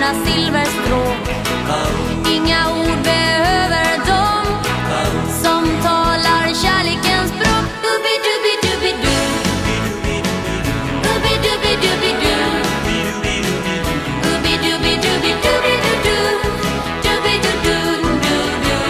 bara silverstråk. Inga ord behöver de som talar kärlekens språk. Dubbi-dubbi-dubbi-du, dubbi-dubbi-dubbi-du, dubbi-dubbi-dubbi-dubbi-du, dubbi-du-du-du-du.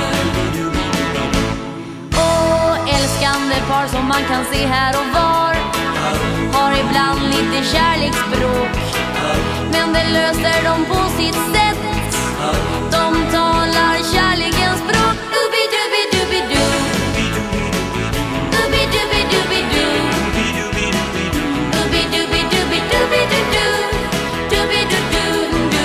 Åh, älskande par som man kan se här och var har ibland lite kärleksspråk, men det löser de på sitt sätt. De talar kärlekens språk. Dubbi-dubbi-dubbi-du, dubbi-dubbi-dubbi-du, dubbi-dubbi-dubbi-dubbi-du, dubbi-du-du-du-du.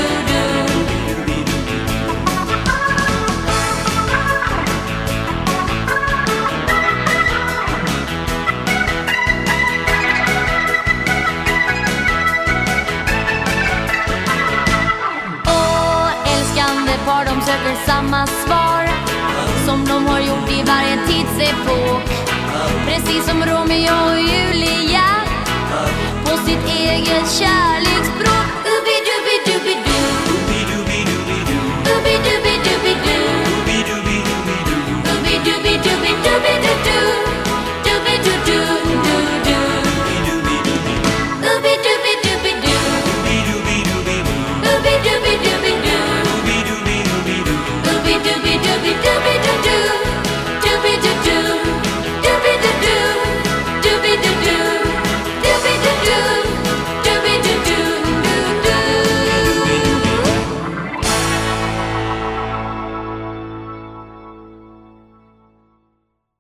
Par de söker samma svar som de har gjort i varje tidsepok. Precis som Romeo och Julia på sitt eget kärleksspråk.